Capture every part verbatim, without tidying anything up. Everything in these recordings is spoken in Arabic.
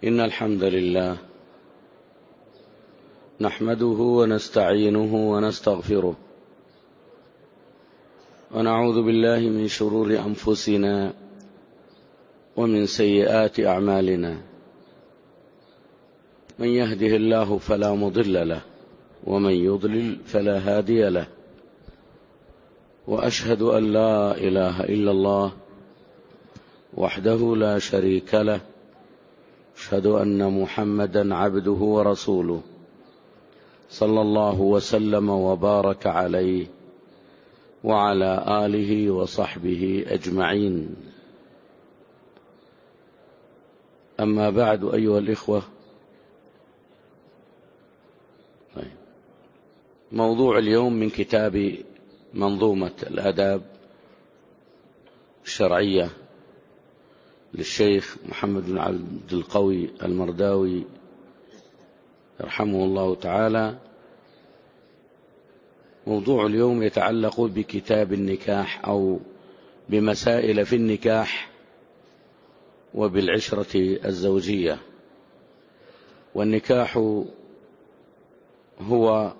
إن الحمد لله نحمده ونستعينه ونستغفره ونعوذ بالله من شرور أنفسنا ومن سيئات أعمالنا. من يهده الله فلا مضل له ومن يضلل فلا هادي له، وأشهد أن لا إله إلا الله وحده لا شريك له، أشهد أن محمدا عبده ورسوله صلى الله وسلم وبارك عليه وعلى آله وصحبه أجمعين. أما بعد أيها الإخوة، موضوع اليوم من كتاب منظومة الآداب الشرعية للشيخ محمد بن عبد القوي المرداوي يرحمه الله تعالى. موضوع اليوم يتعلق بكتاب النكاح أو بمسائل في النكاح وبالعشرة الزوجية. والنكاح هو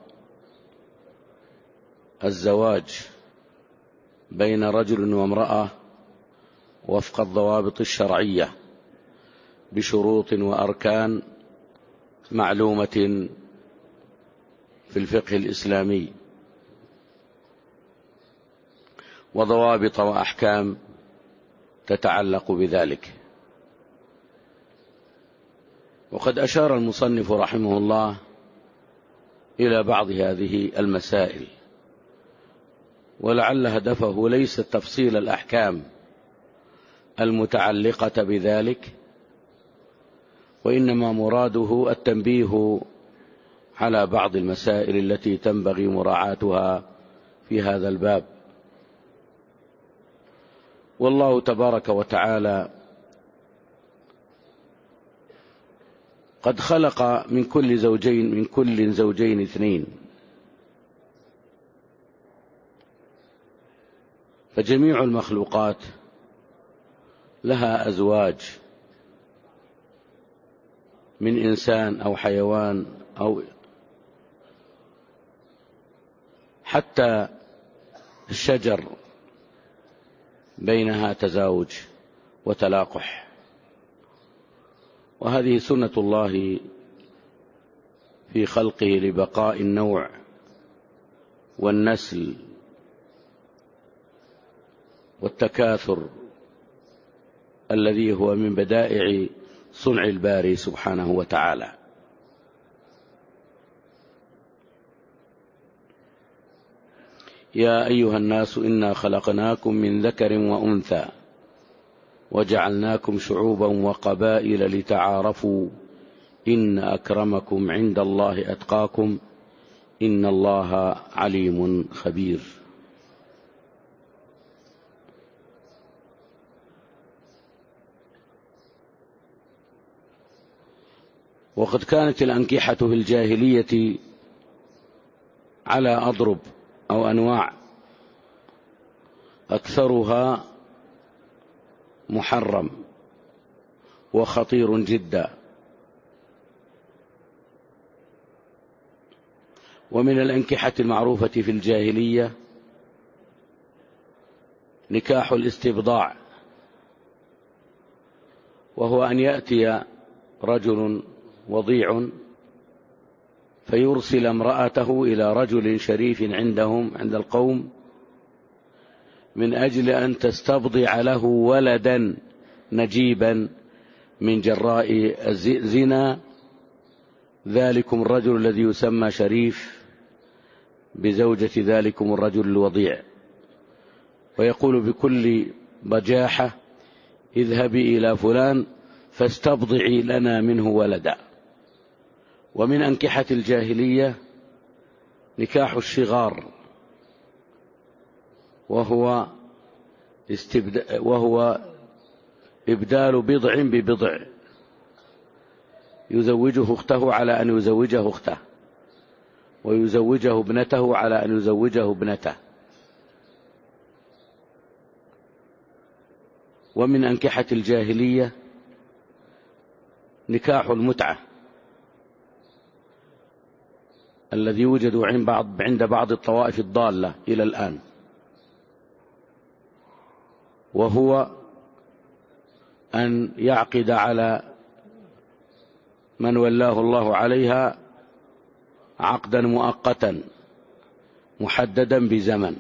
الزواج بين رجل وامرأة وفق الضوابط الشرعية بشروط وأركان معلومة في الفقه الإسلامي، وضوابط وأحكام تتعلق بذلك. وقد أشار المصنف رحمه الله إلى بعض هذه المسائل، ولعل هدفه ليس تفصيل الأحكام المتعلقة بذلك، وإنما مراده التنبيه على بعض المسائل التي تنبغي مراعاتها في هذا الباب. والله تبارك وتعالى قد خلق من كل زوجين من كل زوجين اثنين، فجميع المخلوقات لها أزواج من إنسان أو حيوان، أو حتى الشجر بينها تزاوج وتلاقح. وهذه سنة الله في خلقه لبقاء النوع والنسل والتكاثر الذي هو من بدائع صنع الباري سبحانه وتعالى. يا أيها الناس إنا خلقناكم من ذكر وأنثى وجعلناكم شعوبا وقبائل لتعارفوا إن أكرمكم عند الله أتقاكم إن الله عليم خبير. وقد كانت الأنكحة في الجاهلية على أضرب أو أنواع، أكثرها محرم وخطير جدا. ومن الأنكحة المعروفة في الجاهلية نكاح الاستبضاع، وهو أن يأتي رجل وضيع فيرسل امرأته إلى رجل شريف عندهم عند القوم من أجل أن تستبضع له ولدا نجيبا من جراء زنا ذلكم الرجل الذي يسمى شريف بزوجة ذلكم الرجل الوضيع، ويقول بكل بجاحة: اذهبي إلى فلان فاستبضعي لنا منه ولدا. ومن أنكحة الجاهلية نكاح الشغار، وهو, استبد... وهو إبدال بضع ببضع، يزوجه أخته على أن يزوجه أخته، ويزوجه ابنته على أن يزوجه ابنته. ومن أنكحة الجاهلية نكاح المتعة الذي يوجد عند بعض عند بعض الطوائف الضالة إلى الآن، وهو أن يعقد على من ولاه الله عليها عقدا مؤقتا محددا بزمن،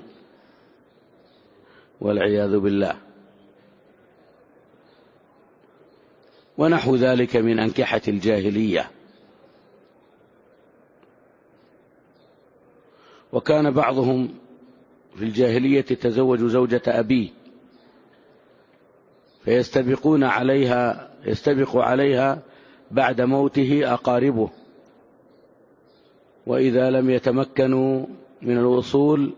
والعياذ بالله، ونحو ذلك من أنكحة الجاهلية. وكان بعضهم في الجاهلية يتزوج زوجة أبيه فيستبقون عليها يستبق عليها بعد موته أقاربه، وإذا لم يتمكنوا من الوصول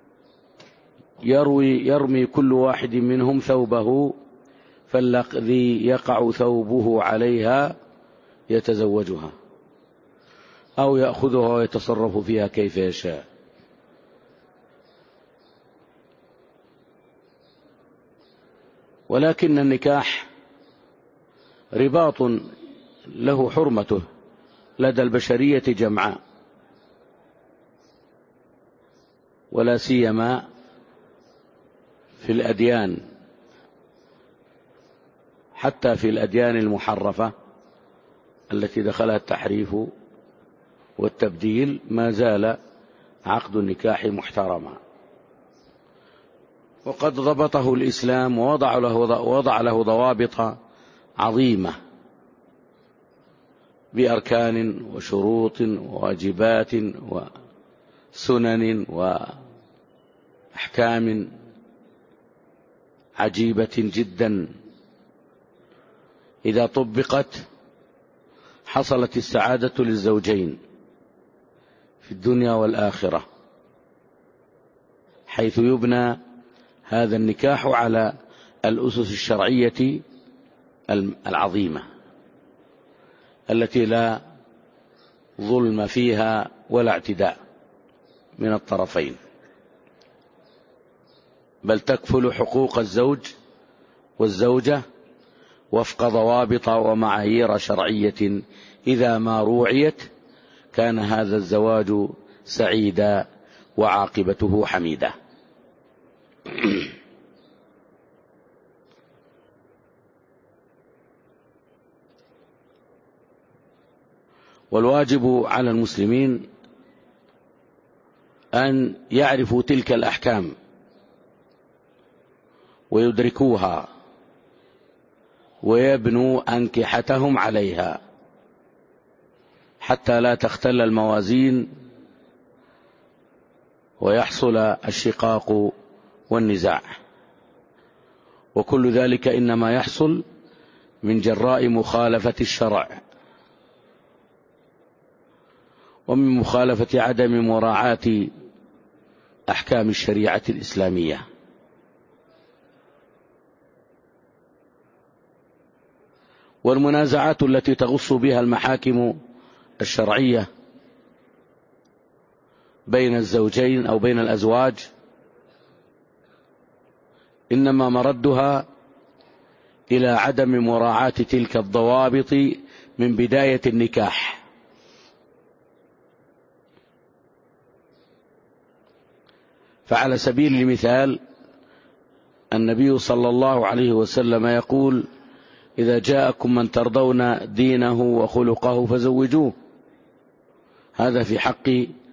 يروي يرمي كل واحد منهم ثوبه، فالذي يقع ثوبه عليها يتزوجها أو يأخذها ويتصرف فيها كيف يشاء. ولكن النكاح رباط له حرمته لدى البشرية جمعاء، ولا سيما في الأديان، حتى في الأديان المحرفة التي دخلها التحريف والتبديل ما زال عقد النكاح محترما، وقد ضبطه الإسلام ووضع له, وضع له ضوابط عظيمة بأركان وشروط وواجبات وسنن وأحكام عجيبة جدا إذا طبقت حصلت السعادة للزوجين في الدنيا والآخرة، حيث يبنى هذا النكاح على الأسس الشرعية العظيمة التي لا ظلم فيها ولا اعتداء من الطرفين، بل تكفل حقوق الزوج والزوجة وفق ضوابط ومعايير شرعية، إذا ما روعيت كان هذا الزواج سعيدا وعاقبته حميدة. والواجب على المسلمين أن يعرفوا تلك الأحكام ويدركوها ويبنوا أنكحتهم عليها، حتى لا تختل الموازين ويحصل الشقاق والنزاع، وكل ذلك إنما يحصل من جراء مخالفة الشرع ومن مخالفة عدم مراعاة أحكام الشريعة الإسلامية. والمنازعات التي تغص بها المحاكم الشرعية بين الزوجين أو بين الأزواج إنما مردها إلى عدم مراعاة تلك الضوابط من بداية النكاح. فعلى سبيل المثال النبي صلى الله عليه وسلم يقول: إذا جاءكم من ترضون دينه وخلقه فزوجوه. هذا في حق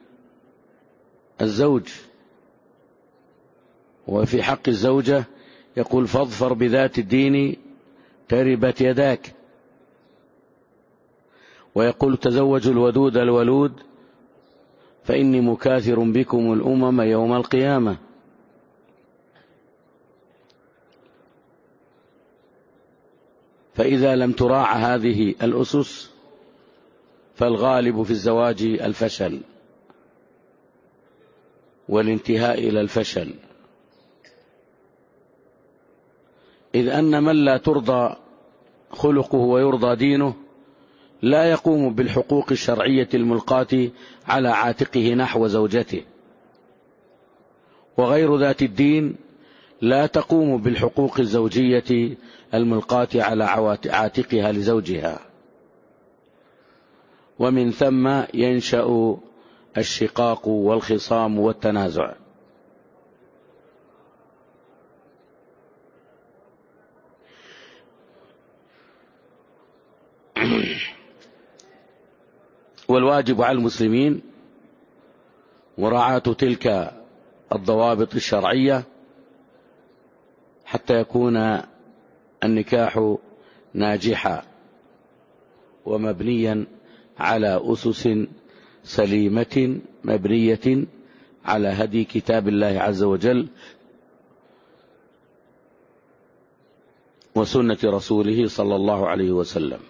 الزوج، وفي حق الزوجة يقول: فاظفر بذات الدين تربت يداك. ويقول: تزوجوا الودود الولود فإني مكاثر بكم الأمم يوم القيامة. فإذا لم تراعى هذه الأسس فالغالب في الزواج الفشل والانتهاء إلى الفشل، إذ أن من لا ترضى خلقه ويرضى دينه لا يقوم بالحقوق الشرعية الملقاة على عاتقه نحو زوجته، وغير ذات الدين لا تقوم بالحقوق الزوجية الملقاة على عاتقها لزوجها. ومن ثم ينشأ الشقاق والخصام والتنازع. والواجب على المسلمين مراعاة تلك الضوابط الشرعية حتى يكون النكاح ناجحا ومبنيا على أسس سليمة مبنية على هدي كتاب الله عز وجل وسنة رسوله صلى الله عليه وسلم.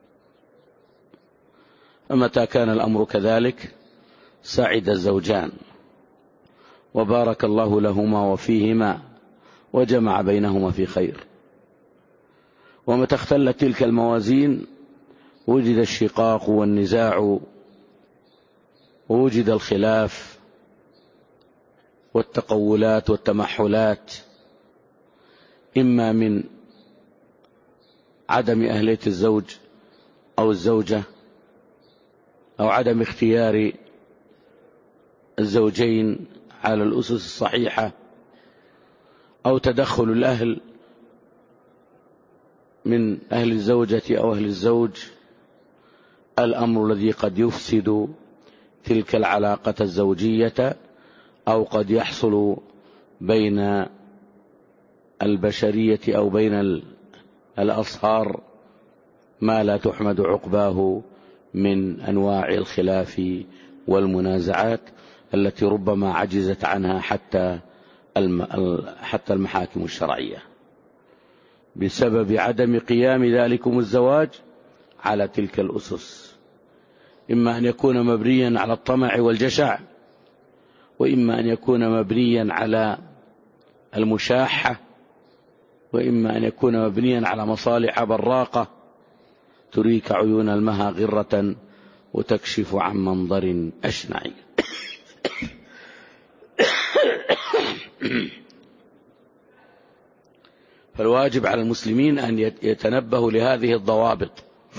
فمتى كان الأمر كذلك سعد الزوجان وبارك الله لهما وفيهما وجمع بينهما في خير. ومتى اختلت تلك الموازين وجد الشقاق والنزاع ووجد الخلاف والتقولات والتمحلات، إما من عدم أهلية الزوج أو الزوجة أو عدم اختيار الزوجين على الأسس الصحيحة أو تدخل الأهل من أهل الزوجة أو أهل الزوج، الأمر الذي قد يفسد تلك العلاقة الزوجية أو قد يحصل بين البشرية أو بين الأصهار ما لا تحمد عقباه من أنواع الخلاف والمنازعات التي ربما عجزت عنها حتى حتى المحاكم الشرعية بسبب عدم قيام ذلكم الزواج على تلك الأسس، إما أن يكون مبنيا على الطمع والجشع، وإما أن يكون مبنيا على المشاحة، وإما أن يكون مبنيا على مصالح براقة تريك عيون المها غرة وتكشف عن منظر أشنع. فالواجب على المسلمين أن يتنبهوا لهذه الضوابط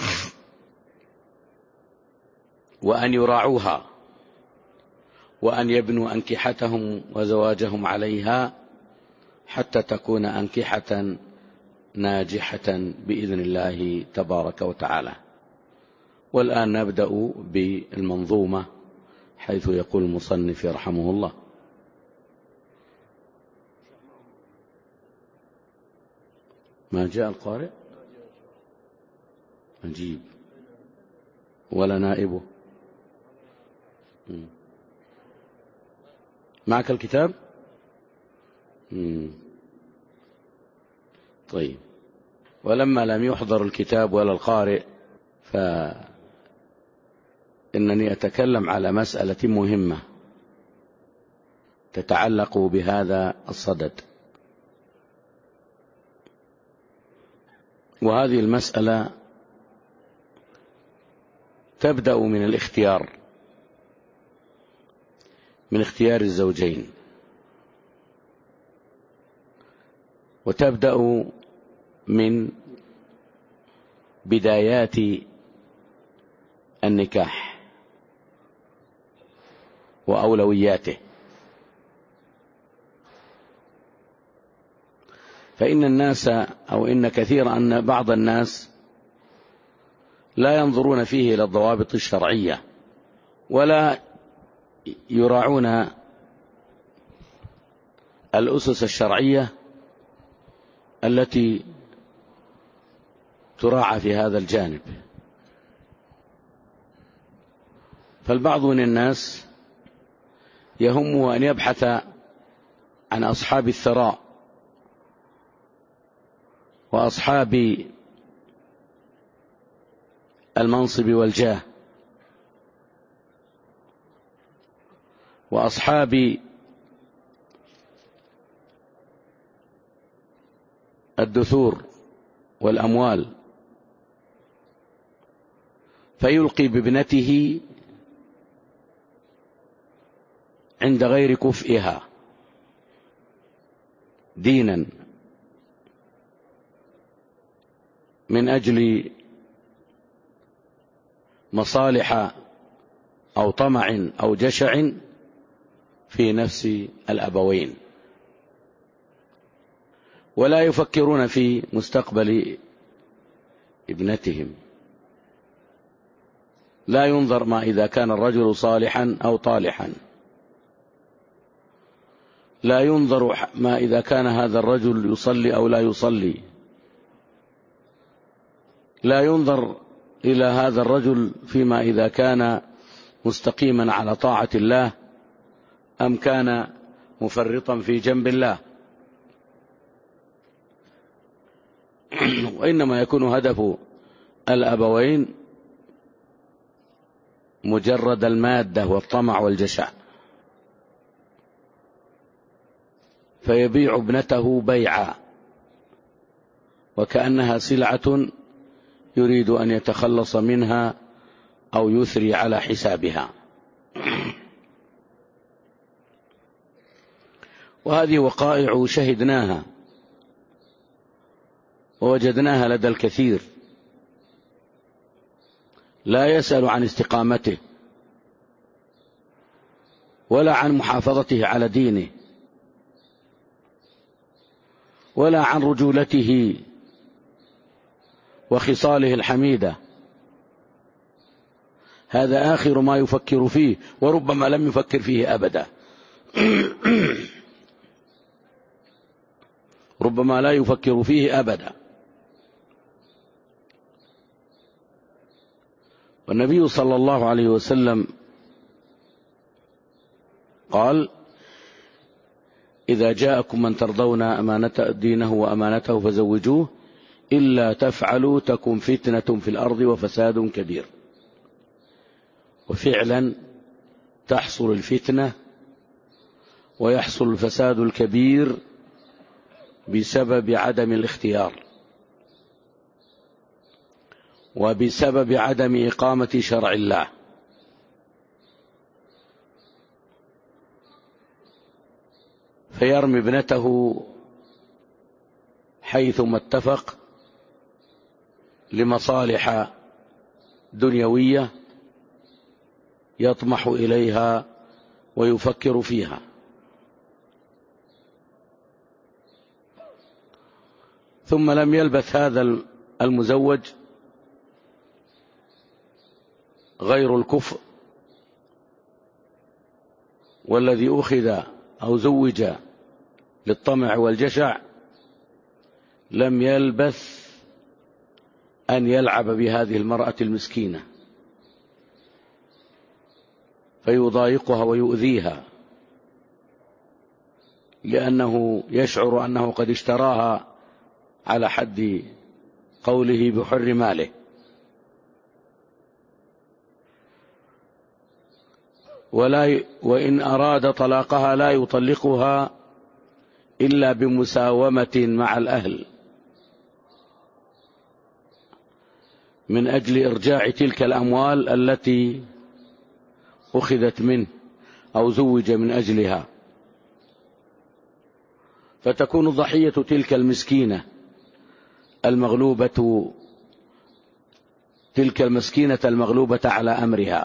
وأن يراعوها وأن يبنوا أنكحتهم وزواجهم عليها حتى تكون أنكحة ناجحة بإذن الله تبارك وتعالى. والآن نبدأ بالمنظومة حيث يقول المصنف رحمه الله: ما جاء القارئ عجيب ولا نائبه. معك الكتاب؟ مم. طيب. ولما لم يحضر الكتاب ولا القارئ فإنني أتكلم على مسألة مهمة تتعلق بهذا الصدد. وهذه المسألة تبدأ من الاختيار، من اختيار الزوجين، وتبدأ من بدايات النكاح وأولوياته. فإن الناس أو إن كثير أن بعض الناس لا ينظرون فيه إلى الضوابط الشرعية ولا يراعون الأسس الشرعية التي تراعى في هذا الجانب. فالبعض من الناس يهم أن يبحث عن أصحاب الثراء وأصحاب المنصب والجاه وأصحاب الدثور والأموال، فيلقي بابنته عند غير كفئها دينا من أجل مصالح أو طمع أو جشع في نفس الأبوين، ولا يفكرون في مستقبل ابنتهم. لا ينظر ما إذا كان الرجل صالحا أو طالحا، لا ينظر ما إذا كان هذا الرجل يصلي أو لا يصلي، لا ينظر إلى هذا الرجل فيما إذا كان مستقيما على طاعة الله أم كان مفرطا في جنب الله، وإنما يكون هدف الأبوين مجرد المادة والطمع والجشع، فيبيع ابنته بيعا وكأنها سلعة يريد أن يتخلص منها أو يثري على حسابها. وهذه وقائع شهدناها ووجدناها لدى الكثير، لا يسأل عن استقامته ولا عن محافظته على دينه ولا عن رجولته وخصاله الحميدة. هذا آخر ما يفكر فيه، وربما لم يفكر فيه أبدا. ربما لا يفكر فيه أبدا. والنبي صلى الله عليه وسلم قال: إذا جاءكم من ترضون أمانة دينه وأمانته فزوجوه، إلا تفعلوا تكن فتنة في الأرض وفساد كبير. وفعلا تحصل الفتنة ويحصل الفساد الكبير بسبب عدم الاختيار وبسبب عدم إقامة شرع الله. فيرمي ابنته حيثما اتفق لمصالح دنيوية يطمح إليها ويفكر فيها، ثم لم يلبث هذا المزوج غير الكفء، والذي أخذ أو زوج للطمع والجشع لم يلبث أن يلعب بهذه المرأة المسكينة فيضايقها ويؤذيها، لأنه يشعر أنه قد اشتراها على حد قوله بحر ماله. ولا وإن أراد طلاقها لا يطلقها إلا بمساومة مع الأهل من أجل إرجاع تلك الأموال التي أخذت منه أو زوج من أجلها، فتكون ضحية تلك المسكينة المغلوبة تلك المسكينة المغلوبة على أمرها،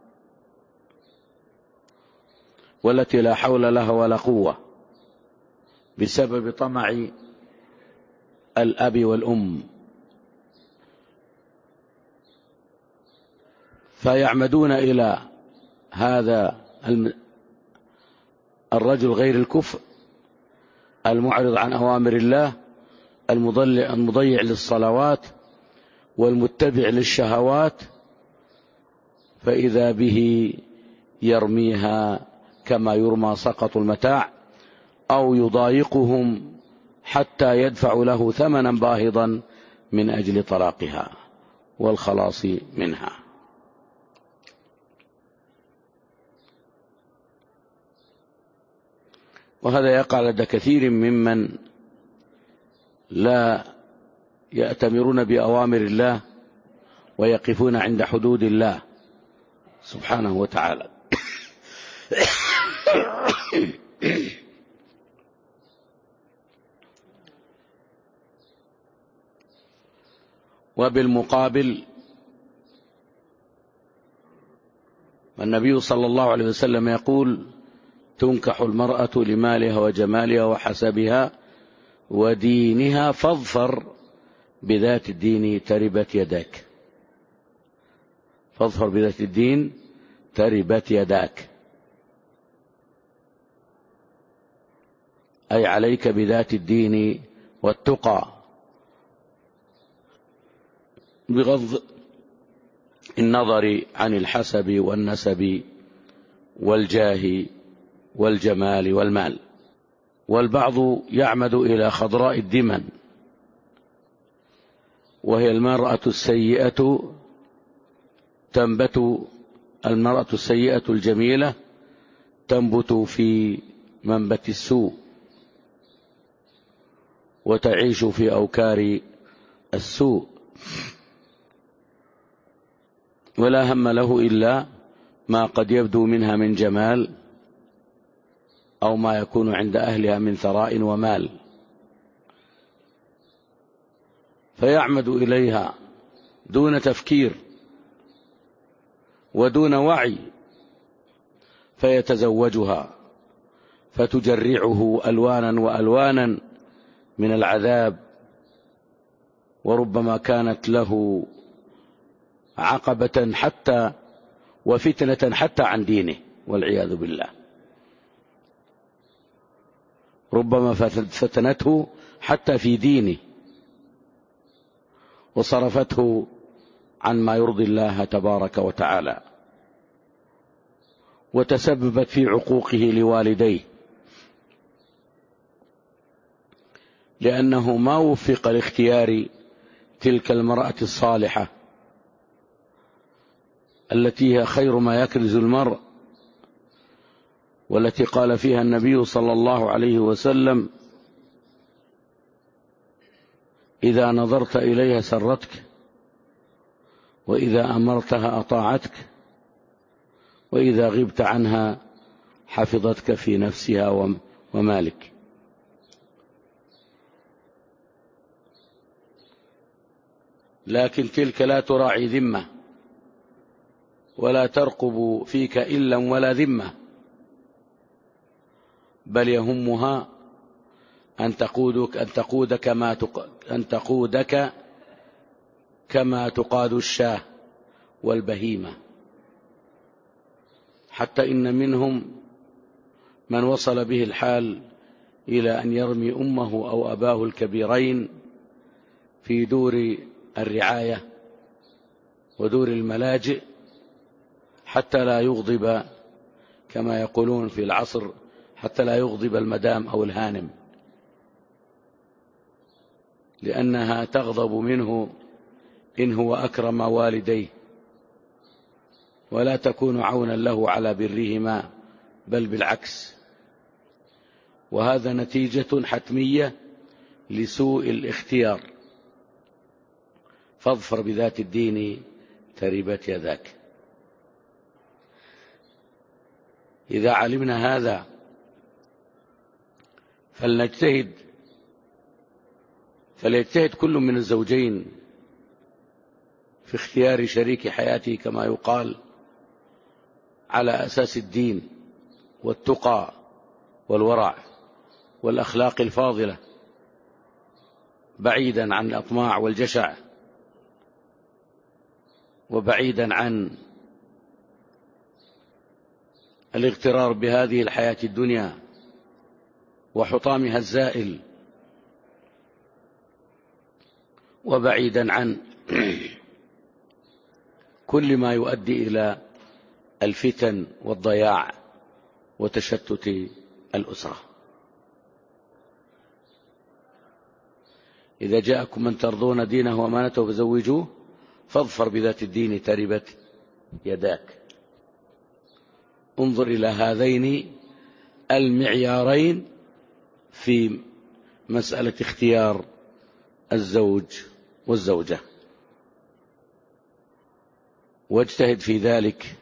والتي لا حول لها ولا قوة بسبب طمع الأب والأم. فيعمدون إلى هذا الرجل غير الكفء المعرض عن أوامر الله، المضيع للصلوات والمتبع للشهوات، فإذا به يرميها كما يرمى سقط المتاع، أو يضايقهم حتى يدفع له ثمنا باهظا من أجل طلاقها والخلاص منها. وهذا يقع لدى كثير ممن لا يأتمرون بأوامر الله ويقفون عند حدود الله سبحانه وتعالى. وبالمقابل والنبي صلى الله عليه وسلم يقول: تنكح المرأة لمالها وجمالها وحسبها ودينها فاظفر بذات الدين تربت يداك. فاظفر بذات الدين تربت يداك، أي عليك بذات الدين والتقى، بغض النظر عن الحسب والنسب والجاه والجمال والمال. والبعض يعمد إلى خضراء الدمن، وهي المرأة السيئة تنبت المرأة السيئة الجميلة تنبت في منبت السوء وتعيش في أوكار السوء، ولا هم له إلا ما قد يبدو منها من جمال أو ما يكون عند أهلها من ثراء ومال، فيعمد إليها دون تفكير ودون وعي، فيتزوجها فتجرعه ألوانا وألوانا من العذاب، وربما كانت له عقبة حتى وفتنة حتى عن دينه والعياذ بالله. ربما فتنته حتى في دينه وصرفته عن ما يرضي الله تبارك وتعالى، وتسببت في عقوقه لوالديه، لأنه ما وفق لاختيار تلك المرأة الصالحة التي هي خير ما يكنز المرء، والتي قال فيها النبي صلى الله عليه وسلم: إذا نظرت إليها سرتك، وإذا أمرتها أطاعتك، وإذا غبت عنها حفظتك في نفسها ومالك. لكن تلك لا تراعي ذمة ولا ترقب فيك إلا ولا ذمة، بل يهمها أن تقودك أن تقودك كما أن تقودك كما تقاد الشاة والبهيمة، حتى إن منهم من وصل به الحال إلى أن يرمي أمه أو أباه الكبيرين في دور الرعاية ودور الملاجئ حتى لا يغضب، كما يقولون في العصر، حتى لا يغضب المدام أو الهانم، لأنها تغضب منه إن هو أكرم والديه، ولا تكون عونا له على برهما، بل بالعكس. وهذا نتيجة حتمية لسوء الاختيار. فاظفر بذات الدين تربت يداك. إذا علمنا هذا فلنجتهد فليجتهد كل من الزوجين في اختيار شريك حياته كما يقال على أساس الدين والتقى والورع والأخلاق الفاضلة، بعيدا عن الأطماع والجشع، وبعيدا عن الاغترار بهذه الحياة الدنيا وحطامها الزائل، وبعيدا عن كل ما يؤدي إلى الفتن والضياع وتشتت الأسرة. إذا جاءكم من ترضون دينه وأمانته فزوجوه، فاظفر بذات الدين تربت يداك. انظر إلى هذين المعيارين في مسألة اختيار الزوج والزوجة، واجتهد في ذلك،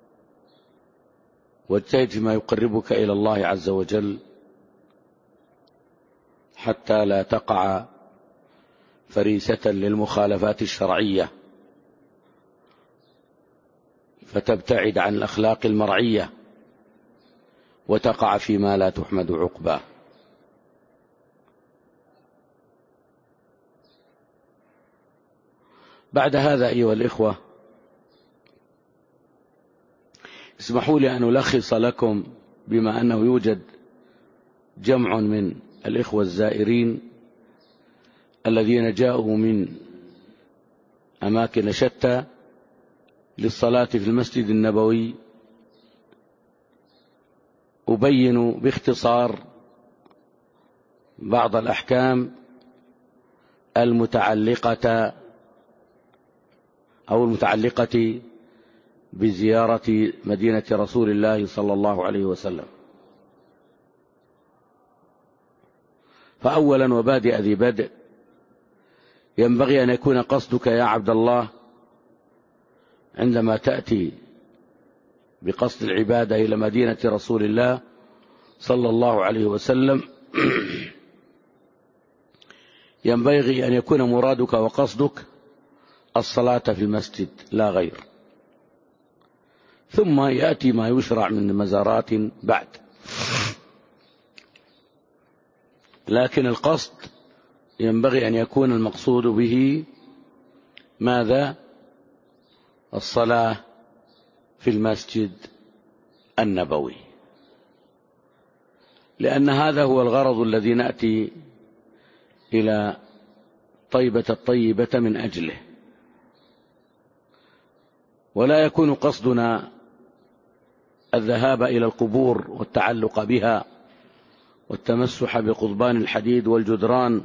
واجتهد فيما يقربك إلى الله عز وجل، حتى لا تقع فريسة للمخالفات الشرعية، فتبتعد عن الأخلاق المرعية وتقع فيما لا تحمد عقباه. بعد هذا أيها الإخوة، اسمحوا لي أن ألخص لكم، بما أنه يوجد جمع من الإخوة الزائرين الذين جاءوا من أماكن شتى للصلاة في المسجد النبوي، أبين باختصار بعض الأحكام المتعلقة أو المتعلقة بزيارة مدينة رسول الله صلى الله عليه وسلم. فأولا وبادئ ذي بدء، ينبغي أن يكون قصدك يا عبد الله عندما تأتي بقصد العبادة إلى مدينة رسول الله صلى الله عليه وسلم، ينبغي أن يكون مرادك وقصدك الصلاة في المسجد لا غير، ثم يأتي ما يشرع من مزارات بعد. لكن القصد ينبغي أن يكون المقصود به ماذا؟ الصلاة في المسجد النبوي، لأن هذا هو الغرض الذي نأتي إلى طيبة الطيبة من أجله. ولا يكون قصدنا الذهاب إلى القبور والتعلق بها والتمسح بقضبان الحديد والجدران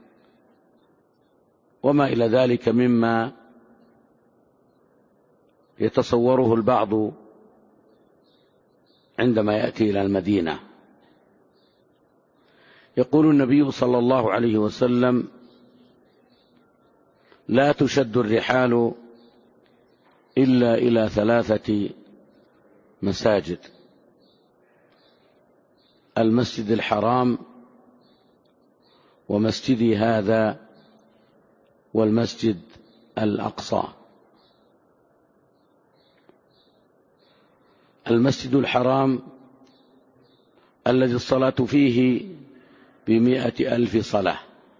وما إلى ذلك مما يتصوره البعض عندما يأتي إلى المدينة. يقول النبي صلى الله عليه وسلم: لا تشد الرحال إلا إلى ثلاثة مساجد: المسجد الحرام، ومسجدي هذا، والمسجد الأقصى. المسجد الحرام الذي الصلاة فيه بمائة ألف صلاة،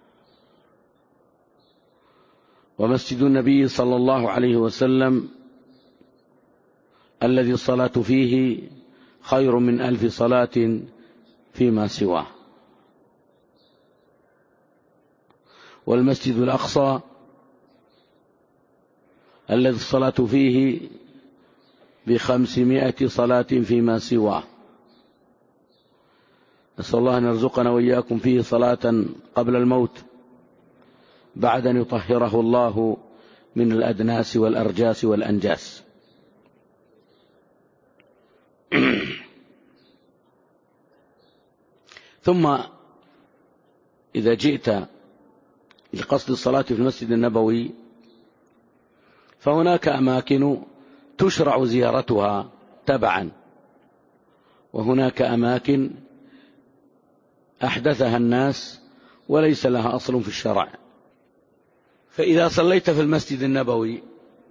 ومسجد النبي صلى الله عليه وسلم الذي الصلاة فيه خير من ألف صلاة فيما سواه، والمسجد الأقصى الذي الصلاة فيه بخمسمائة صلاة فيما سواه. نسأل الله أن يرزقنا وإياكم فيه صلاة قبل الموت بعد أن يطهره الله من الأدناس والأرجاس والأنجاس. ثم إذا جئت لقصد الصلاة في المسجد النبوي فهناك أماكن تشرع زيارتها تبعا، وهناك أماكن أحدثها الناس وليس لها أصل في الشرع. فإذا صليت في المسجد النبوي،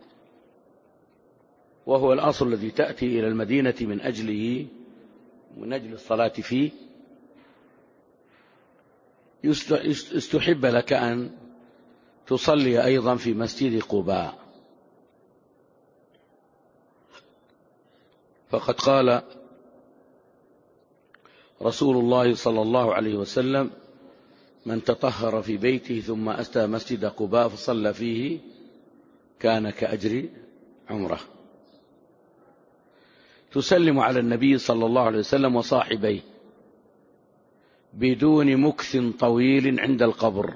وهو الأصل الذي تأتي إلى المدينة من أجله من أجل الصلاة فيه، يستحب لك أن تصلي أيضا في مسجد قباء، فقد قال رسول الله صلى الله عليه وسلم: من تطهر في بيته ثم أتى مسجد قباء فصلى فيه كان كأجر عمره. تسلم على النبي صلى الله عليه وسلم وصاحبيه بدون مكث طويل عند القبر،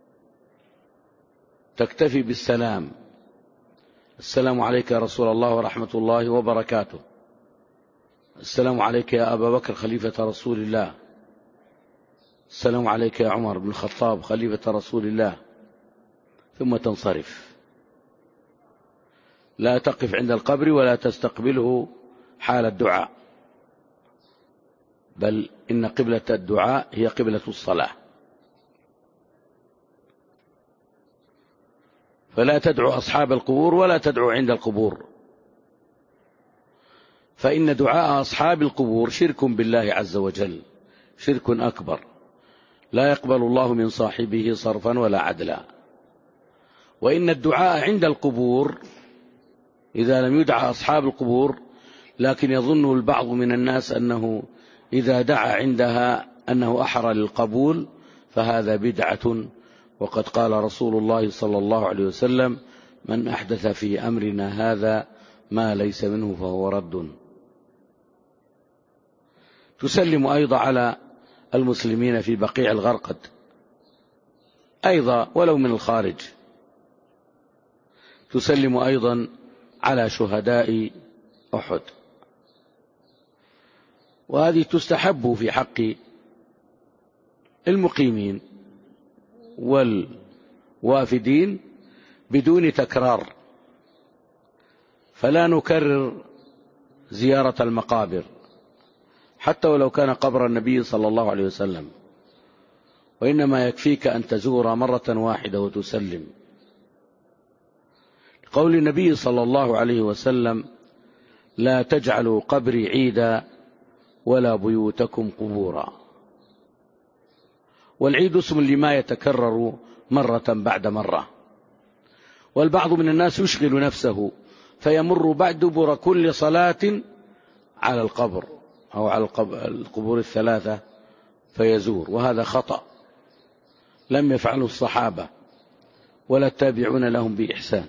تكتفي بالسلام: السلام عليك يا رسول الله ورحمة الله وبركاته، السلام عليك يا أبا بكر خليفة رسول الله، السلام عليك يا عمر بن الخطاب خليفة رسول الله، ثم تنصرف. لا تقف عند القبر ولا تستقبله حال الدعاء، بل إن قبلة الدعاء هي قبلة الصلاة. فلا تدعو أصحاب القبور ولا تدعو عند القبور، فإن دعاء أصحاب القبور شرك بالله عز وجل، شرك أكبر لا يقبل الله من صاحبه صرفا ولا عدلا. وإن الدعاء عند القبور إذا لم يدعى أصحاب القبور، لكن يظن البعض من الناس أنه إذا دعا عندها أنه أحرى للقبول، فهذا بدعة. وقد قال رسول الله صلى الله عليه وسلم: من أحدث في أمرنا هذا ما ليس منه فهو رد. تسلم أيضا على المسلمين في بقيع الغرقد أيضا ولو من الخارج، تسلم أيضا على شهداء أحد، وهذه تستحب في حق المقيمين والوافدين بدون تكرار، فلا نكرر زيارة المقابر حتى ولو كان قبر النبي صلى الله عليه وسلم، وإنما يكفيك أن تزور مرة واحدة وتسلم. قول النبي صلى الله عليه وسلم: لا تجعلوا قبري عيدا ولا بيوتكم قبورا. والعيد اسم لما يتكرر مرة بعد مرة، والبعض من الناس يشغل نفسه فيمر بعد دبر كل صلاة على القبر أو على القبور الثلاثة فيزور، وهذا خطأ لم يفعله الصحابة ولا التابعون لهم بإحسان.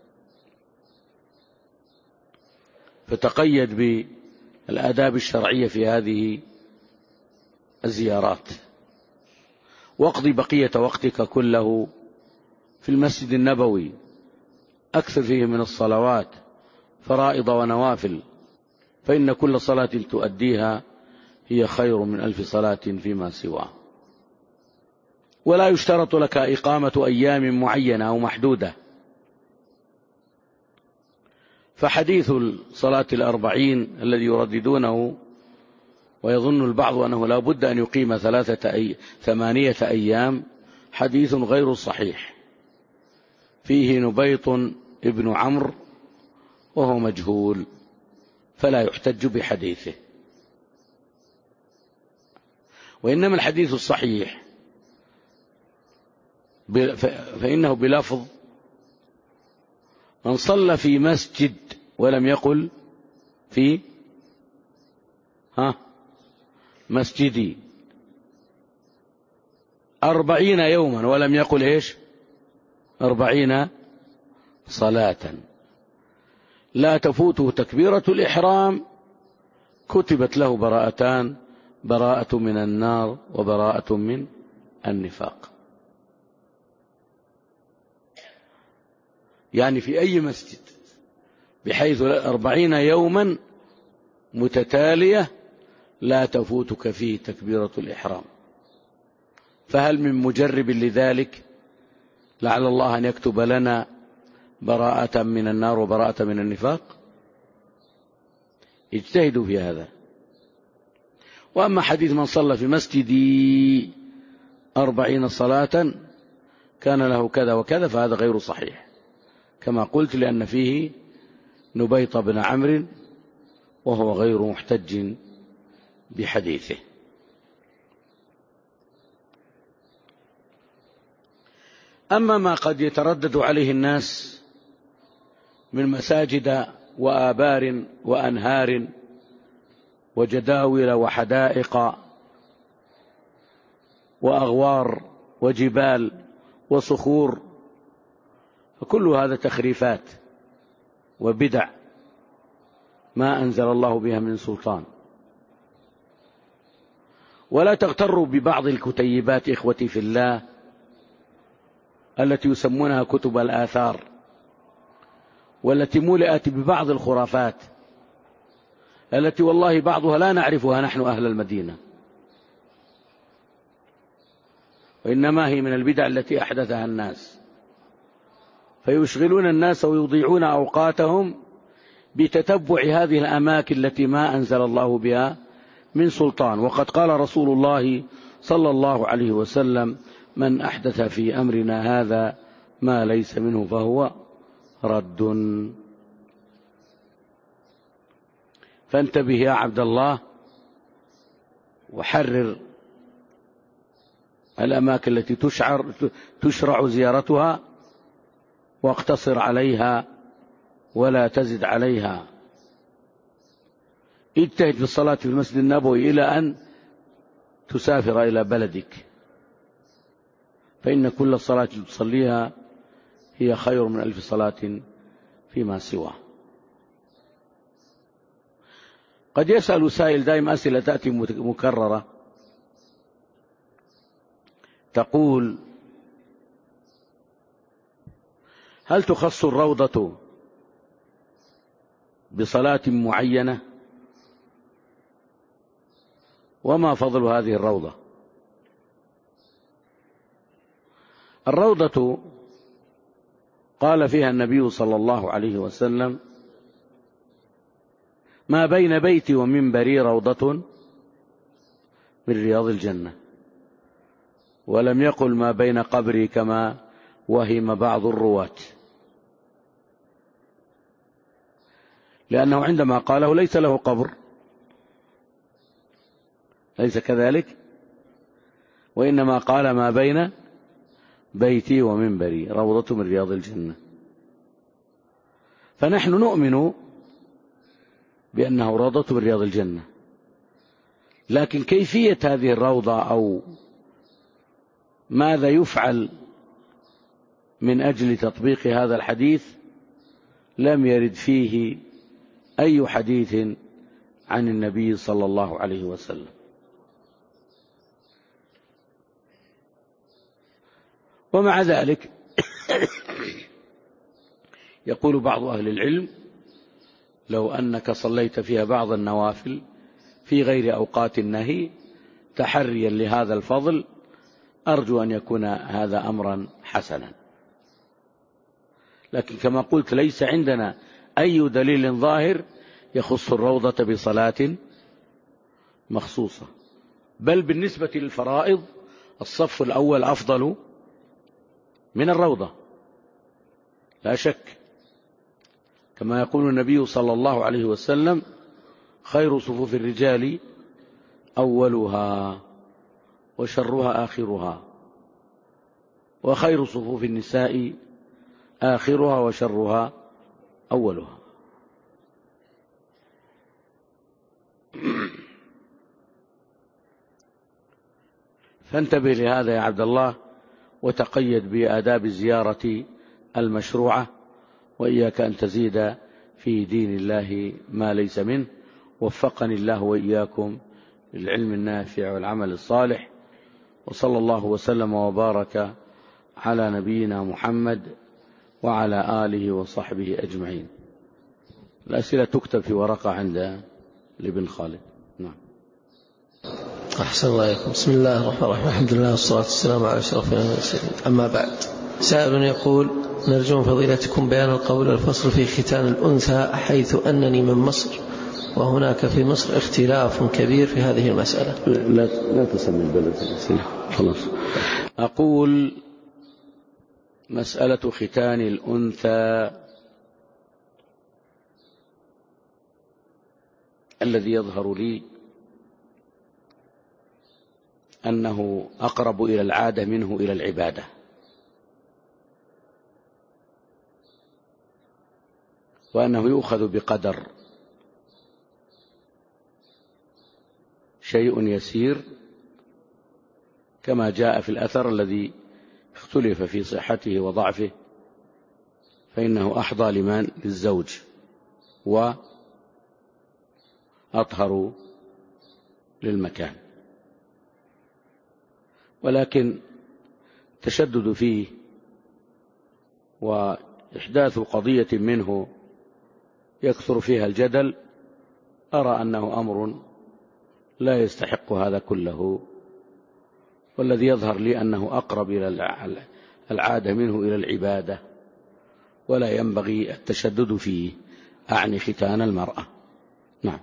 فتقيد بالآداب الشرعية في هذه الزيارات، واقضي بقية وقتك كله في المسجد النبوي، أكثر فيه من الصلوات فرائض ونوافل، فإن كل صلاة تؤديها هي خير من ألف صلاة فيما سواه. ولا يشترط لك إقامة أيام معينة أو محدودة، فحديث صلاة الأربعين الذي يرددونه ويظن البعض أنه لا بد أن يقيم ثلاثة أي ثمانية أيام حديث غير صحيح، فيه نبيط ابن عمرو وهو مجهول فلا يحتج بحديثه. وإنما الحديث الصحيح فإنه بلفظ: من صلى في مسجد ولم يقل في ها مسجدي أربعين يوما ولم يقل إيش أربعين صلاة لا تفوته تكبيرة الإحرام كتبت له براءتان: براءة من النار وبراءة من النفاق. يعني في أي مسجد بحيث أربعين يوما متتالية لا تفوتك فيه تكبيرة الإحرام. فهل من مجرب لذلك؟ لعل الله أن يكتب لنا براءة من النار وبراءة من النفاق. اجتهدوا في هذا. وأما حديث من صلى في مسجدي أربعين صلاة كان له كذا وكذا فهذا غير صحيح كما قلت، لأن فيه نبيط بن عمرو وهو غير محتج بحديثه. أما ما قد يتردد عليه الناس من مساجد وآبار وأنهار وجداول وحدائق وأغوار وجبال وصخور، فكل هذا تخريفات وبدع ما أنزل الله بها من سلطان. ولا تغتروا ببعض الكتيبات إخوتي في الله التي يسمونها كتب الآثار، والتي ملئت ببعض الخرافات التي والله بعضها لا نعرفها نحن أهل المدينة، وإنما هي من البدع التي أحدثها الناس، فيشغلون الناس ويضيعون أوقاتهم بتتبع هذه الأماكن التي ما أنزل الله بها من سلطان. وقد قال رسول الله صلى الله عليه وسلم: من أحدث في أمرنا هذا ما ليس منه فهو رد. فانتبه يا عبد الله وحرر الأماكن التي تشعر تشرع زيارتها، واقتصر عليها ولا تزد عليها. اجتهد في الصلاة في المسجد النبوي إلى أن تسافر إلى بلدك، فإن كل صلاة تصليها هي خير من ألف صلاة فيما سواه. قد يسأل سائل دائما أسئلة تأتي مكررة تقول: هل تخص الروضة بصلاة معينة؟ وما فضل هذه الروضة؟ الروضة قال فيها النبي صلى الله عليه وسلم: ما بين بيتي ومنبري روضة من رياض الجنة، ولم يقل ما بين قبري كما وهم بعض الرواة، لأنه عندما قاله ليس له قبر، ليس كذلك، وإنما قال ما بين بيتي ومنبري روضة من رياض الجنة. فنحن نؤمن بأنه روضة من رياض الجنة، لكن كيفية هذه الروضة أو ماذا يفعل من أجل تطبيق هذا الحديث لم يرد فيه أي حديث عن النبي صلى الله عليه وسلم. ومع ذلك يقول بعض أهل العلم: لو أنك صليت فيها بعض النوافل في غير أوقات النهي تحريا لهذا الفضل، أرجو أن يكون هذا أمرا حسنا. لكن كما قلت ليس عندنا أي دليل ظاهر يخص الروضة بصلاة مخصوصة، بل بالنسبة للفرائض الصف الأول أفضل من الروضة لا شك، كما يقول النبي صلى الله عليه وسلم: خير صفوف الرجال أولها وشرها آخرها، وخير صفوف النساء آخرها وشرها أولها. فانتبه لهذا يا عبد الله، وتقيد بآداب الزيارة المشروعة، وإياك أن تزيد في دين الله ما ليس منه. وفقني الله وإياكم للعلم النافع والعمل الصالح، وصلى الله وسلم وبارك على نبينا محمد وعلى آله وصحبه أجمعين. الأسئلة تكتب في ورقة عند لابن خالد. نعم. أحسن الله عليكم. بسم الله الرحمن الرحيم، الحمد لله والصلاة والسلام على أشرف المرسلين، أما بعد. سائل يقول: نرجو فضيلتكم بيان القول والفصل في ختان الأنثى، حيث أنني من مصر وهناك في مصر اختلاف كبير في هذه المسألة. لا, لا تسمي البلد خلاص. أقول: مسألة ختان الأنثى الذي يظهر لي أنه أقرب إلى العادة منه إلى العبادة، وأنه يؤخذ بقدر شيء يسير، كما جاء في الأثر الذي اختلف في صحته وضعفه، فإنه أحظى لمن للزوج وأطهر للمكان، ولكن تشدد فيه وإحداث قضية منه يكثر فيها الجدل، أرى أنه أمر لا يستحق هذا كله، والذي يظهر لي أنه أقرب إلى العادة منه إلى العبادة، ولا ينبغي التشدد فيه، أعني ختان المرأة. نعم.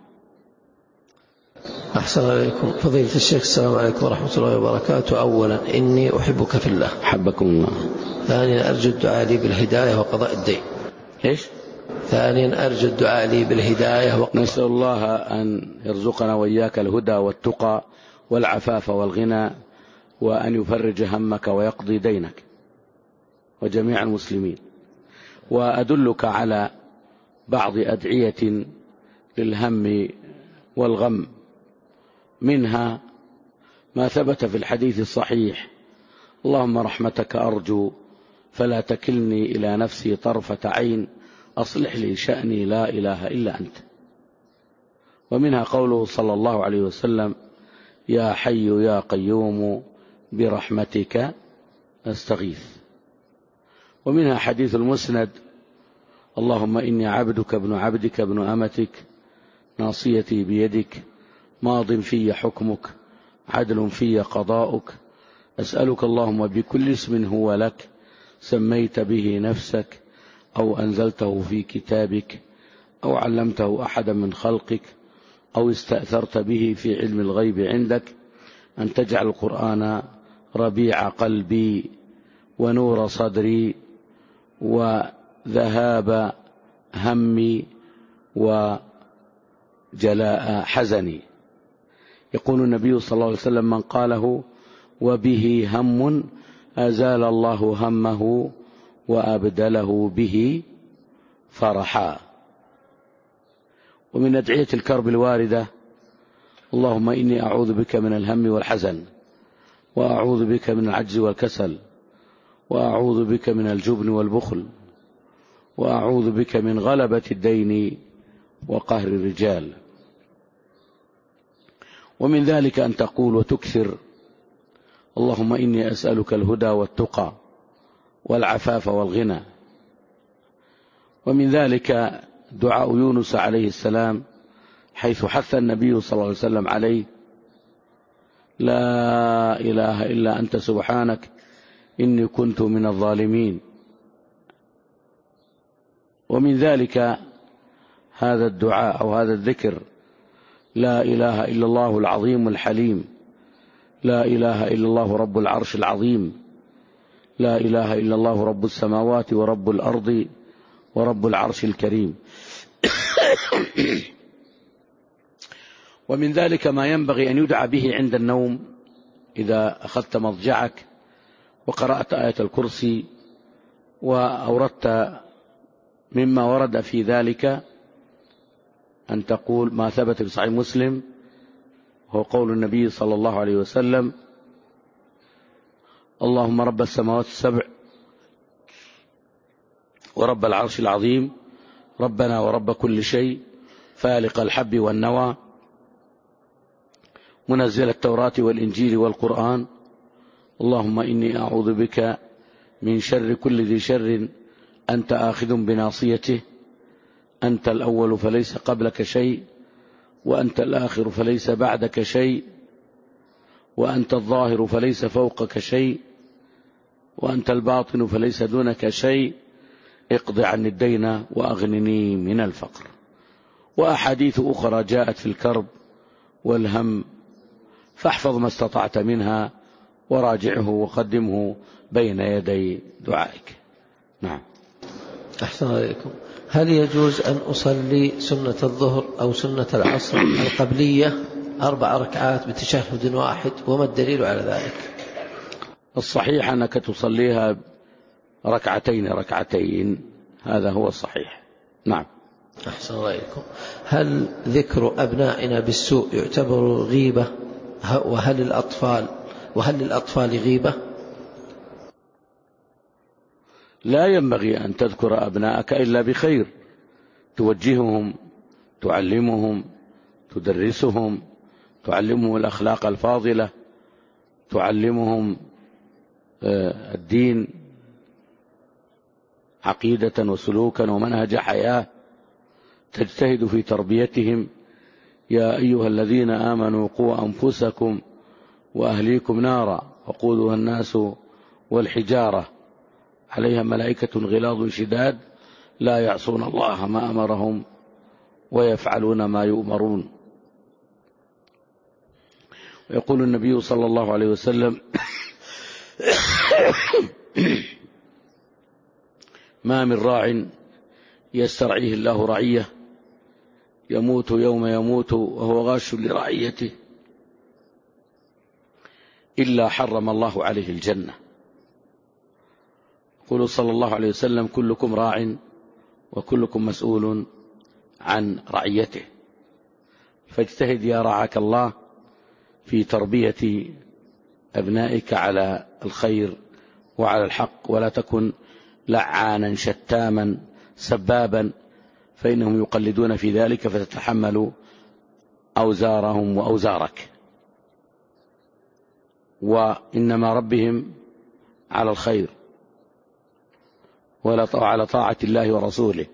أحسن عليكم فضيلة الشيخ، السلام عليكم ورحمة الله وبركاته. أولا إني أحبك في الله. حبكم الله. ثانيا أرجو الدعاء لي بالهداية وقضاء الدين. إيش؟ ثانيا أرجو الدعاء لي بالهداية. نسأل الله أن يرزقنا وإياك الهدى والتقى والعفاف والغنى، وأن يفرج همك ويقضي دينك وجميع المسلمين. وأدلك على بعض أدعية للهم والغم، منها ما ثبت في الحديث الصحيح: اللهم رحمتك أرجو فلا تكلني إلى نفسي طرفة عين، أصلح لي شأني لا إله إلا أنت. ومنها قوله صلى الله عليه وسلم: يا حي يا قيوم برحمتك أستغيث. ومنها حديث المسند: اللهم إني عبدك ابن عبدك ابن أمتك، ناصيتي بيدك، ماض في حكمك، عدل في قضاؤك، أسألك اللهم بكل اسم هو لك سميت به نفسك أو أنزلته في كتابك أو علمته أحدا من خلقك أو استأثرت به في علم الغيب عندك، أن تجعل القرآن ربيع قلبي ونور صدري وذهاب همي وجلاء حزني. يقول النبي صلى الله عليه وسلم: من قاله وبه هم أزال الله همه وأبدله به فرحا. ومن أدعية الكرب الواردة: اللهم إني أعوذ بك من الهم والحزن، وأعوذ بك من العجز والكسل، وأعوذ بك من الجبن والبخل، وأعوذ بك من غلبة الدين وقهر الرجال. ومن ذلك أن تقول وتكثر: اللهم إني أسألك الهدى والتقى والعفاف والغنى. ومن ذلك دعاء يونس عليه السلام، حيث حث النبي صلى الله عليه وسلم عليه: لا إله إلا أنت سبحانك إني كنت من الظالمين. ومن ذلك هذا الدعاء أو هذا الذكر: لا إله إلا الله العظيم الحليم، لا إله إلا الله رب العرش العظيم، لا إله إلا الله رب السماوات ورب الأرض ورب العرش الكريم. ومن ذلك ما ينبغي أن يدعى به عند النوم: إذا أخذت مضجعك وقرأت آية الكرسي وأوردت مما ورد في ذلك، أن تقول ما ثبت في صحيح مسلم، هو قول النبي صلى الله عليه وسلم: اللهم رب السماوات السبع ورب العرش العظيم، ربنا ورب كل شيء، فالق الحب والنوى، منزل التوراة والإنجيل والقرآن، اللهم إني أعوذ بك من شر كل ذي شر أنت آخذ بناصيته، أنت الأول فليس قبلك شيء، وأنت الآخر فليس بعدك شيء، وأنت الظاهر فليس فوقك شيء، وأنت الباطن فليس دونك شيء، اقض عني الدين وأغنني من الفقر. وأحاديث أخرى جاءت في الكرب والهم، فاحفظ ما استطعت منها وراجعه وقدمه بين يدي دعائك. نعم. أحسن عليكم. هل يجوز أن أصلي سنة الظهر أو سنة العصر القبلية أربع ركعات بتشهد واحد، وما الدليل على ذلك؟ الصحيح أنك تصليها ركعتين ركعتين، هذا هو الصحيح. نعم. أحسن عليكم. هل ذكر أبنائنا بالسوء يعتبر غيبة؟ وهل الأطفال وهل للأطفال غيبة؟ لا ينبغي أن تذكر أبنائك إلا بخير، توجههم، تعلمهم، تدرسهم، تعلمهم الأخلاق الفاضلة، تعلمهم الدين عقيدة وسلوكا ومنهج حياة، تجتهد في تربيتهم. يا أيها الذين آمنوا قوا أنفسكم وأهليكم نارا وقودها الناس والحجارة عليها ملائكة غلاظ شداد لا يعصون الله ما أمرهم ويفعلون ما يؤمرون. ويقول النبي صلى الله عليه وسلم: ما من راع يسترعيه الله رعية يموت يوم يموت وهو غاش لرعيته إلا حرم الله عليه الجنة. يقول صلى الله عليه وسلم: كلكم راع وكلكم مسؤول عن رعيته. فاجتهد يا رعاك الله في تربية أبنائك على الخير وعلى الحق، ولا تكن لعانا شتاما سبابا، فإنهم يقلدون في ذلك فتتحمل أوزارهم وأوزارك. وإنما ربهم على الخير وعلى طاعة الله ورسوله،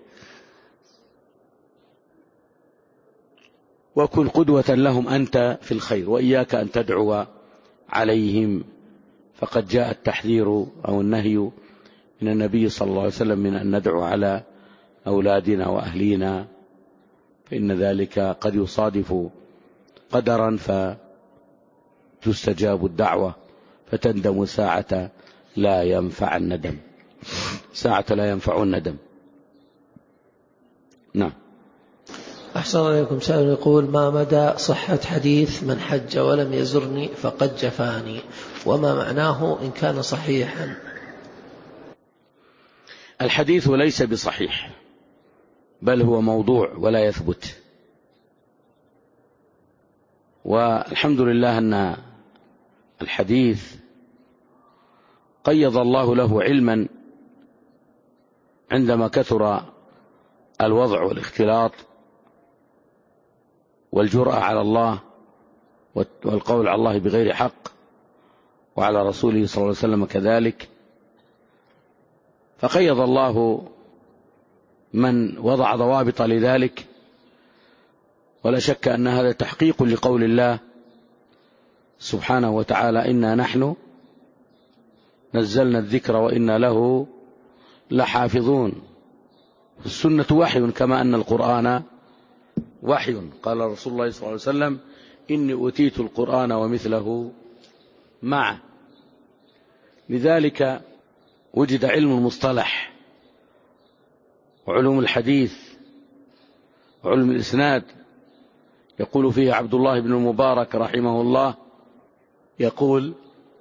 وكن قدوة لهم أنت في الخير، وإياك أن تدعو عليهم، فقد جاء التحذير أو النهي من النبي صلى الله عليه وسلم من أن ندعو على أولادنا وأهلينا، فإن ذلك قد يصادف قدرا فتستجاب الدعوة فتندم ساعة لا ينفع الندم، ساعة لا ينفع الندم. نعم. أحسن عليكم. سائل يقول: ما مدى صحة حديث من حج ولم يزرني فقد جفاني، وما معناه إن كان صحيحا؟ الحديث ليس بصحيح، بل هو موضوع ولا يثبت. والحمد لله أن الحديث قيض الله له علما عندما كثر الوضع والاختلاط والجرأة على الله والقول على الله بغير حق، وعلى رسوله صلى الله عليه وسلم كذلك، فقيض الله من وضع ضوابط لذلك. ولا شك أن هذا تحقيق لقول الله سبحانه وتعالى: إنا نحن نزلنا الذكر وإنا له لحافظون. السنة وحي كما أن القرآن وحي. قال رسول الله صلى الله عليه وسلم: إني أوتيت القرآن ومثله معه. لذلك وجد علم المصطلح وعلوم الحديث وعلم الإسناد، يقول فيه عبد الله بن المبارك رحمه الله، يقول: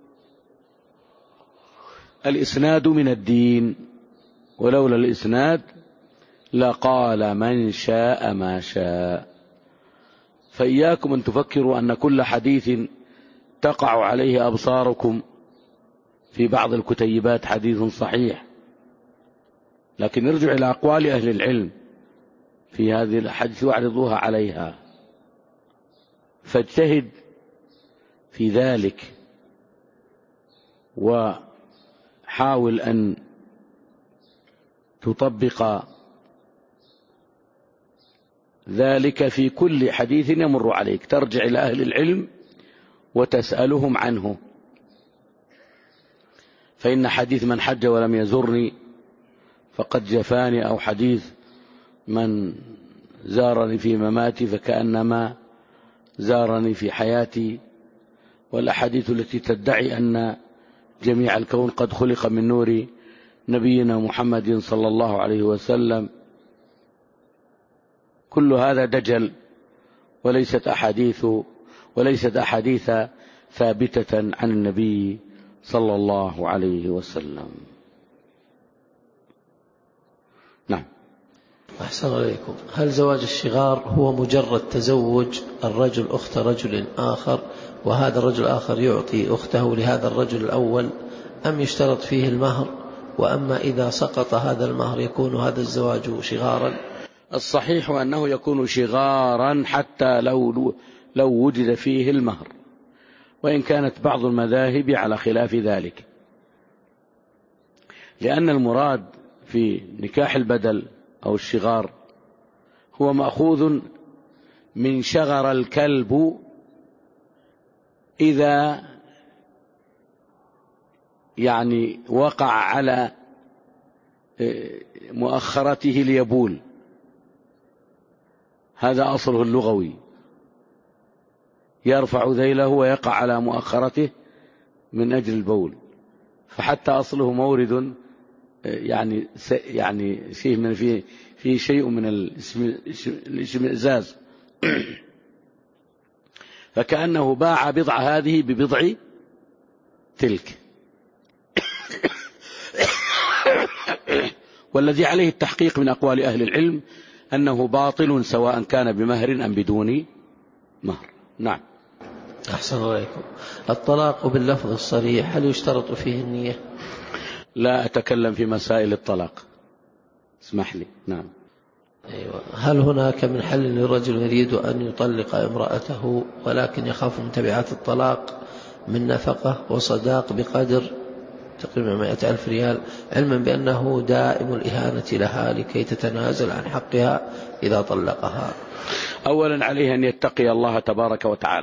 الإسناد من الدين، ولولا الإسناد لقال من شاء ما شاء. فإياكم أن تفكروا أن كل حديث تقع عليه أبصاركم في بعض الكتيبات حديث صحيح، لكن ارجع إلى أقوال أهل العلم في هذه الحديث واعرضوها عليها، فاجتهد في ذلك وحاول أن تطبق ذلك في كل حديث يمر عليك، ترجع إلى أهل العلم وتسألهم عنه. فإن حديث من حج ولم يزرني فقد جفاني، أو حديث من زارني في مماتي فكأنما زارني في حياتي، والأحاديث التي تدعي أن جميع الكون قد خلق من نور نبينا محمد صلى الله عليه وسلم، كل هذا دجل، وليست أحاديث وليست أحاديث ثابتة عن النبي صلى الله عليه وسلم. نعم. أحسن عليكم. هل زواج الشغار هو مجرد تزوج الرجل أخت رجل آخر، وهذا الرجل الآخر يعطي أخته لهذا الرجل الأول، أم يشترط فيه المهر؟ وأما إذا سقط هذا المهر يكون هذا الزواج شغارا؟ الصحيح أنه يكون شغارا حتى لو لو وجد فيه المهر، وإن كانت بعض المذاهب على خلاف ذلك، لأن المراد في نكاح البدل أو الشغار هو مأخوذ من شغر الكلب إذا يعني وقع على مؤخرته ليبول، هذا أصله اللغوي، يرفع ذيله ويقع على مؤخرته من أجل البول، فحتى أصله مورد يعني يعني فيه من فيه في شيء من الاشمئزاز، فكأنه باع بضع هذه ببضع تلك. والذي عليه التحقيق من أقوال أهل العلم أنه باطل سواء كان بمهر أم بدون مهر. نعم. أحسن عليكم. الطلاق باللفظ الصريح هل يشترط فيه النية؟ لا أتكلم في مسائل الطلاق، اسمح لي. نعم. أيوة. هل هناك من حل للرجل يريد أن يطلق امرأته ولكن يخاف من تبعات الطلاق من نفقة وصداق بقدر تقريبا مئة ألف ريال، علما بأنه دائم الإهانة لها لكي تتنازل عن حقها إذا طلقها؟ أولا عليه أن يتقي الله تبارك وتعالى.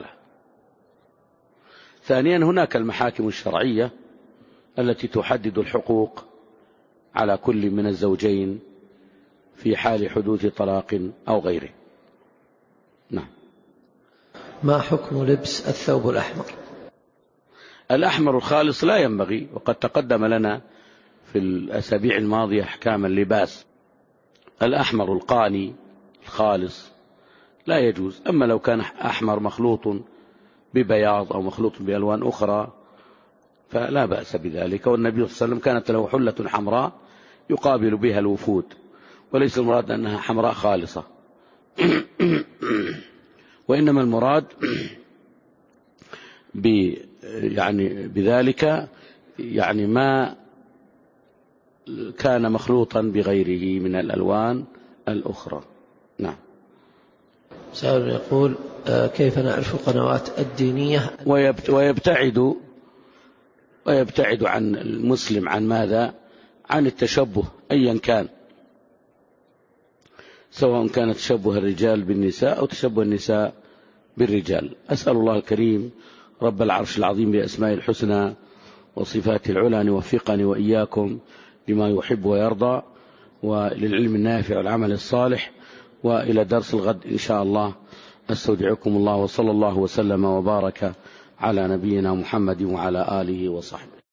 ثانيا هناك المحاكم الشرعية التي تحدد الحقوق على كل من الزوجين في حال حدوث طلاق أو غيره. نعم. ما حكم لبس الثوب الأحمر؟ الأحمر الخالص لا ينبغي، وقد تقدم لنا في الأسابيع الماضية أحكام اللباس. الأحمر القاني الخالص لا يجوز. أما لو كان أحمر مخلوط ببياض أو مخلوط بألوان أخرى فلا بأس بذلك. والنبي صلى الله عليه وسلم كانت له حلة حمراء يقابل بها الوفود، وليس المراد أنها حمراء خالصة، وإنما المراد ب يعني بذلك يعني ما كان مخلوطا بغيره من الألوان الأخرى. نعم. سائل يقول كيف نعرف القنوات الدينية؟ ويبتعد ويبتعد عن المسلم عن ماذا؟ عن التشبه أيا كان، سواء كان تشبه الرجال بالنساء أو تشبه النساء بالرجال. أسأل الله الكريم رب العرش العظيم بأسماء الحسنى وصفاته العلى أن يوفقني وإياكم لما يحب ويرضى، وللعلم النافع والعمل الصالح، وإلى درس الغد إن شاء الله. أستودعكم الله، وصلى الله وسلم وبارك على نبينا محمد وعلى آله وصحبه.